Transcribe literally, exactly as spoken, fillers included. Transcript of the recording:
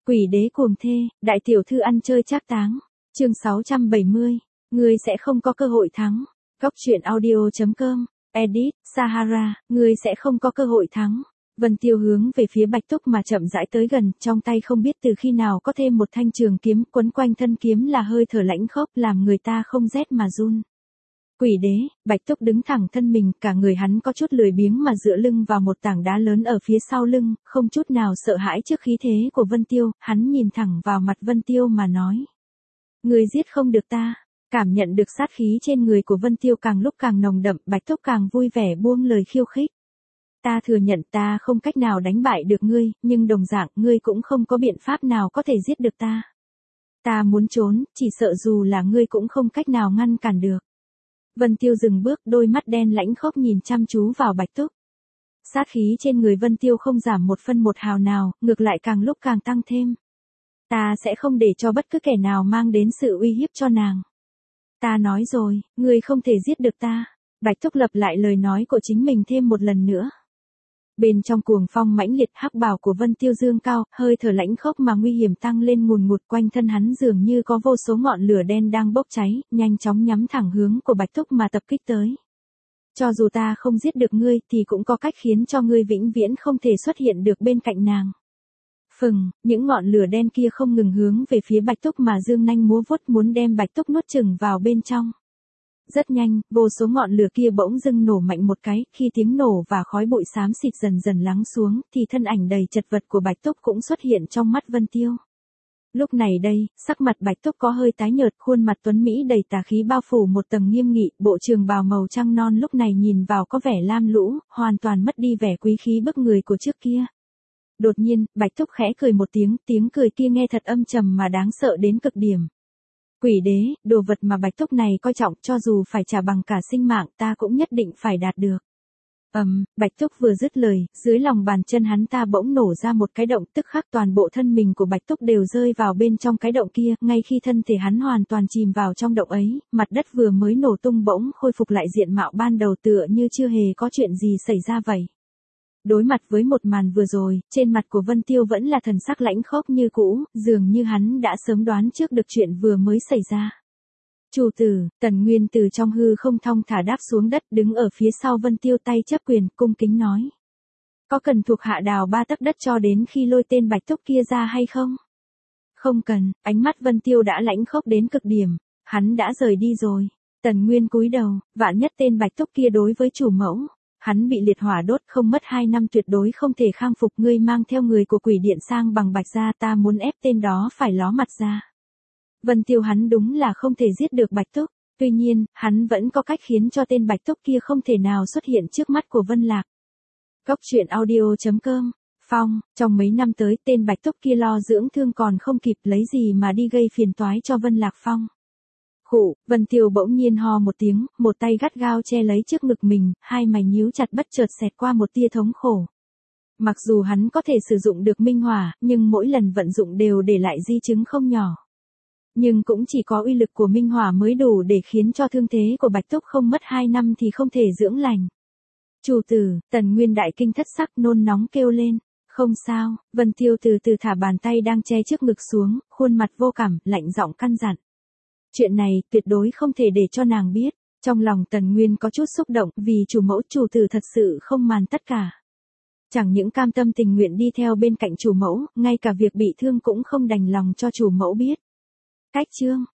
Quỷ đế cuồng thê, đại tiểu thư ăn chơi trác táng. Chương sáu trăm bảy mươi. Ngươi sẽ không có cơ hội thắng. Góc truyện audio chấm com. Edit, Sahara, ngươi sẽ không có cơ hội thắng. Vân Tiêu hướng về phía Bạch Túc mà chậm rãi tới gần, trong tay không biết từ khi nào có thêm một thanh trường kiếm, quấn quanh thân kiếm là hơi thở lãnh khốc làm người ta không rét mà run. Quỷ đế, Bạch Túc đứng thẳng thân mình, cả người hắn có chút lười biếng mà dựa lưng vào một tảng đá lớn ở phía sau lưng, không chút nào sợ hãi trước khí thế của Vân Tiêu, hắn nhìn thẳng vào mặt Vân Tiêu mà nói. Ngươi giết không được ta. Cảm nhận được sát khí trên người của Vân Tiêu càng lúc càng nồng đậm, Bạch Túc càng vui vẻ buông lời khiêu khích. Ta thừa nhận ta không cách nào đánh bại được ngươi, nhưng đồng dạng ngươi cũng không có biện pháp nào có thể giết được ta. Ta muốn trốn, chỉ sợ dù là ngươi cũng không cách nào ngăn cản được. Vân Tiêu dừng bước, đôi mắt đen lãnh khốc nhìn chăm chú vào Bạch Túc. Sát khí trên người Vân Tiêu không giảm một phân một hào nào, ngược lại càng lúc càng tăng thêm. Ta sẽ không để cho bất cứ kẻ nào mang đến sự uy hiếp cho nàng. Ta nói rồi, ngươi không thể giết được ta. Bạch Túc lặp lại lời nói của chính mình thêm một lần nữa. Bên trong cuồng phong mãnh liệt, hắc bào của Vân Tiêu dương cao, hơi thở lãnh khốc mà nguy hiểm tăng lên ngùn ngụt, quanh thân hắn dường như có vô số ngọn lửa đen đang bốc cháy, nhanh chóng nhắm thẳng hướng của Bạch Túc mà tập kích tới. Cho dù ta không giết được ngươi thì cũng có cách khiến cho ngươi vĩnh viễn không thể xuất hiện được bên cạnh nàng. Phừng, những ngọn lửa đen kia không ngừng hướng về phía Bạch Túc mà dương nanh múa vuốt, muốn đem Bạch Túc nuốt chửng vào bên trong. Rất nhanh, vô số ngọn lửa kia bỗng dưng nổ mạnh một cái, khi tiếng nổ và khói bụi xám xịt dần dần lắng xuống, thì thân ảnh đầy chật vật của Bạch Túc cũng xuất hiện trong mắt Vân Tiêu. Lúc này đây, sắc mặt Bạch Túc có hơi tái nhợt, khuôn mặt tuấn mỹ đầy tà khí bao phủ một tầng nghiêm nghị, bộ trường bào màu trăng non lúc này nhìn vào có vẻ lam lũ, hoàn toàn mất đi vẻ quý khí bức người của trước kia. Đột nhiên, Bạch Túc khẽ cười một tiếng, tiếng cười kia nghe thật âm trầm mà đáng sợ đến cực điểm. Quỷ đế, đồ vật mà Bạch Túc này coi trọng, cho dù phải trả bằng cả sinh mạng ta cũng nhất định phải đạt được. Ầm, um, Bạch Túc vừa dứt lời, dưới lòng bàn chân hắn ta bỗng nổ ra một cái động, tức khắc toàn bộ thân mình của Bạch Túc đều rơi vào bên trong cái động kia, ngay khi thân thể hắn hoàn toàn chìm vào trong động ấy, mặt đất vừa mới nổ tung bỗng khôi phục lại diện mạo ban đầu tựa như chưa hề có chuyện gì xảy ra vậy. Đối mặt với một màn vừa rồi, trên mặt của Vân Tiêu vẫn là thần sắc lãnh khốc như cũ, dường như hắn đã sớm đoán trước được chuyện vừa mới xảy ra. Chủ tử, Tần Nguyên từ trong hư không thong thả đáp xuống đất, đứng ở phía sau Vân Tiêu, tay chấp quyền, cung kính nói. Có cần thuộc hạ đào ba tấc đất cho đến khi lôi tên Bạch Túc kia ra hay không? Không cần, ánh mắt Vân Tiêu đã lãnh khốc đến cực điểm, hắn đã rời đi rồi. Tần Nguyên cúi đầu, vạn nhất tên Bạch Túc kia đối với chủ mẫu. Hắn bị liệt hỏa đốt, không mất hai năm tuyệt đối không thể khang phục. Ngươi mang theo người của quỷ điện sang bằng Bạch gia, ta muốn ép tên đó phải ló mặt ra. Vân Tiêu hắn đúng là không thể giết được Bạch Túc, tuy nhiên, hắn vẫn có cách khiến cho tên Bạch Túc kia không thể nào xuất hiện trước mắt của Vân Lạc. Góc truyện audio chấm com. Phong, trong mấy năm tới tên Bạch Túc kia lo dưỡng thương còn không kịp, lấy gì mà đi gây phiền toái cho Vân Lạc Phong. Khụ, Vân Tiêu bỗng nhiên ho một tiếng, một tay gắt gao che lấy trước ngực mình, hai mày nhíu chặt bất chợt xẹt qua một tia thống khổ. Mặc dù hắn có thể sử dụng được minh hỏa, nhưng mỗi lần vận dụng đều để lại di chứng không nhỏ. Nhưng cũng chỉ có uy lực của minh hỏa mới đủ để khiến cho thương thế của Bạch Túc không mất hai năm thì không thể dưỡng lành. Chủ tử, Tần Nguyên đại kinh thất sắc nôn nóng kêu lên. Không sao, Vân Tiêu từ từ thả bàn tay đang che trước ngực xuống, khuôn mặt vô cảm, lạnh giọng căn dặn. Chuyện này tuyệt đối không thể để cho nàng biết. Trong lòng Tần Nguyên có chút xúc động, vì chủ mẫu chủ tử thật sự không màn tất cả. Chẳng những cam tâm tình nguyện đi theo bên cạnh chủ mẫu, ngay cả việc bị thương cũng không đành lòng cho chủ mẫu biết. Cách chương,